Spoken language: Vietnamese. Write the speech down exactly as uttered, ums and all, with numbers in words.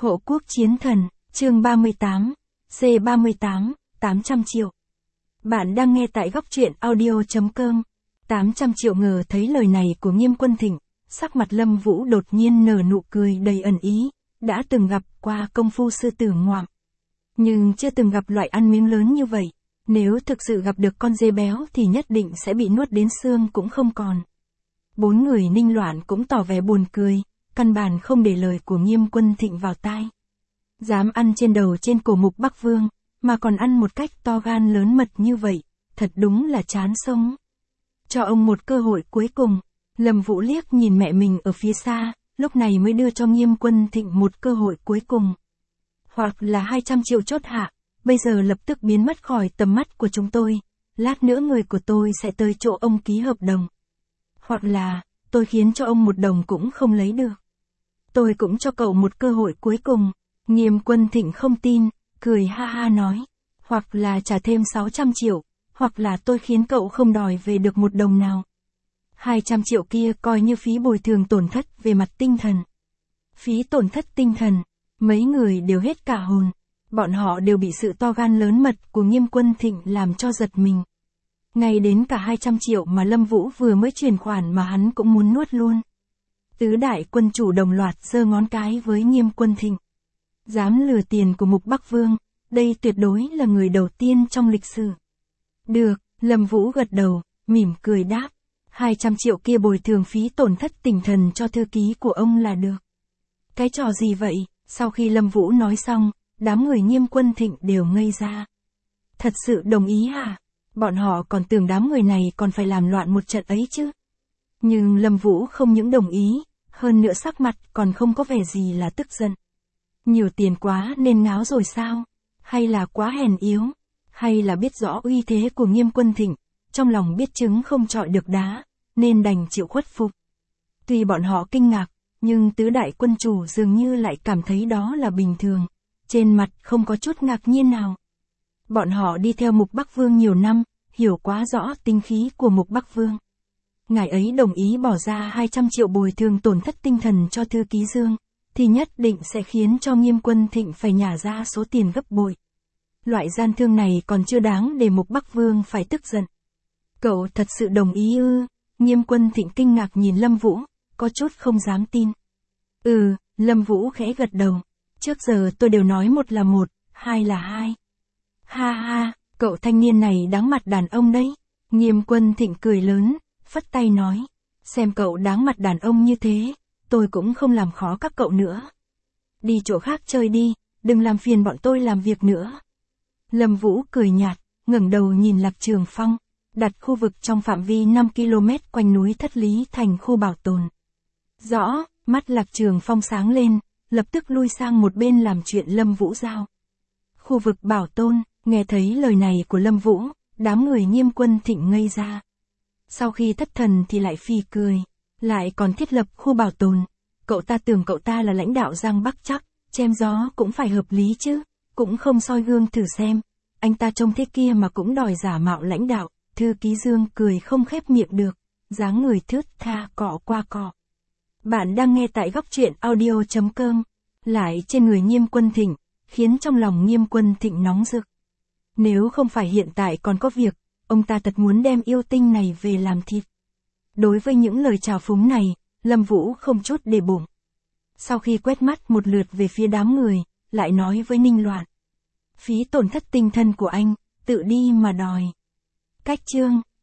Hộ quốc chiến thần, chương ba mươi tám, C ba mươi tám, tám trăm triệu. Bạn đang nghe tại góc truyện audio.com. tám trăm triệu ngờ thấy lời này của Nghiêm Quân Thịnh, sắc mặt Lâm Vũ đột nhiên nở nụ cười đầy ẩn ý, đã từng gặp qua công phu sư tử ngoạm. Nhưng chưa từng gặp loại ăn miếng lớn như vậy, nếu thực sự gặp được con dê béo thì nhất định sẽ bị nuốt đến xương cũng không còn. Bốn người Ninh Loạn cũng tỏ vẻ buồn cười, căn bản không để lời của Nghiêm Quân Thịnh vào tai. Dám ăn trên đầu trên cổ Mục Bắc Vương, mà còn ăn một cách to gan lớn mật như vậy, thật đúng là chán sống. Cho ông một cơ hội cuối cùng, Lâm Vũ liếc nhìn mẹ mình ở phía xa, lúc này mới đưa cho Nghiêm Quân Thịnh một cơ hội cuối cùng. Hoặc là hai trăm triệu chốt hạ, bây giờ lập tức biến mất khỏi tầm mắt của chúng tôi, lát nữa người của tôi sẽ tới chỗ ông ký hợp đồng. Hoặc là, tôi khiến cho ông một đồng cũng không lấy được. Tôi cũng cho cậu một cơ hội cuối cùng. Nghiêm Quân Thịnh không tin, cười ha ha nói. Hoặc là trả thêm sáu trăm triệu, hoặc là tôi khiến cậu không đòi về được một đồng nào. hai trăm triệu kia coi như phí bồi thường tổn thất về mặt tinh thần. Phí tổn thất tinh thần, mấy người đều hết cả hồn. Bọn họ đều bị sự to gan lớn mật của Nghiêm Quân Thịnh làm cho giật mình. Ngay đến cả hai trăm triệu mà Lâm Vũ vừa mới chuyển khoản mà hắn cũng muốn nuốt luôn. Tứ đại quân chủ đồng loạt giơ ngón cái với Nghiêm Quân Thịnh. Dám lừa tiền của Mục Bắc Vương, đây tuyệt đối là người đầu tiên trong lịch sử. Được, Lâm Vũ gật đầu, mỉm cười đáp. hai trăm triệu kia bồi thường phí tổn thất tinh thần cho thư ký của ông là được. Cái trò gì vậy? Sau khi Lâm Vũ nói xong, đám người Nghiêm Quân Thịnh đều ngây ra. Thật sự đồng ý hả? Bọn họ còn tưởng đám người này còn phải làm loạn một trận ấy chứ. Nhưng Lâm Vũ không những đồng ý, hơn nữa sắc mặt còn không có vẻ gì là tức giận. Nhiều tiền quá nên ngáo rồi sao? Hay là quá hèn yếu? Hay là biết rõ uy thế của Nghiêm Quân Thịnh, trong lòng biết trứng không chọi được đá, nên đành chịu khuất phục. Tuy bọn họ kinh ngạc, nhưng tứ đại quân chủ dường như lại cảm thấy đó là bình thường, trên mặt không có chút ngạc nhiên nào. Bọn họ đi theo Mục Bắc Vương nhiều năm, hiểu quá rõ tinh khí của Mục Bắc Vương. Ngài ấy đồng ý bỏ ra hai trăm triệu bồi thường tổn thất tinh thần cho thư ký Dương, thì nhất định sẽ khiến cho Nghiêm Quân Thịnh phải nhả ra số tiền gấp bội. Loại gian thương này còn chưa đáng để Mục Bắc Vương phải tức giận. Cậu thật sự đồng ý ư? Nghiêm Quân Thịnh kinh ngạc nhìn Lâm Vũ, có chút không dám tin. Ừ, Lâm Vũ khẽ gật đầu. Trước giờ tôi đều nói một là một, hai là hai. Ha ha, cậu thanh niên này đáng mặt đàn ông đấy. Nghiêm Quân Thịnh cười lớn, phất tay nói. Xem cậu đáng mặt đàn ông như thế, tôi cũng không làm khó các cậu nữa. Đi chỗ khác chơi đi, đừng làm phiền bọn tôi làm việc nữa. Lâm Vũ cười nhạt, ngẩng đầu nhìn Lạc Trường Phong, đặt khu vực trong phạm vi năm ki lô mét quanh núi Thất Lý thành khu bảo tồn. Rõ, mắt Lạc Trường Phong sáng lên, lập tức lui sang một bên làm chuyện Lâm Vũ giao. Khu vực bảo tồn, nghe thấy lời này của Lâm Vũ, đám người Nghiêm Quân Thịnh ngây ra. Sau khi thất thần thì lại phì cười, lại còn thiết lập khu bảo tồn. Cậu ta tưởng cậu ta là lãnh đạo Giang Bắc chắc, chém gió cũng phải hợp lý chứ, cũng không soi gương thử xem. Anh ta trông thế kia mà cũng đòi giả mạo lãnh đạo, thư ký Dương cười không khép miệng được, dáng người thướt tha cọ qua cọ. Bạn đang nghe tại góc truyện audio.com, lại trên người Nghiêm Quân Thịnh, khiến trong lòng Nghiêm Quân Thịnh nóng rực. Nếu không phải hiện tại còn có việc, ông ta thật muốn đem yêu tinh này về làm thịt. Đối với những lời chào phúng này, Lâm Vũ không chút để bụng. Sau khi quét mắt một lượt về phía đám người, lại nói với Ninh Loạn. Phí tổn thất tinh thần của anh, tự đi mà đòi. Cách chương.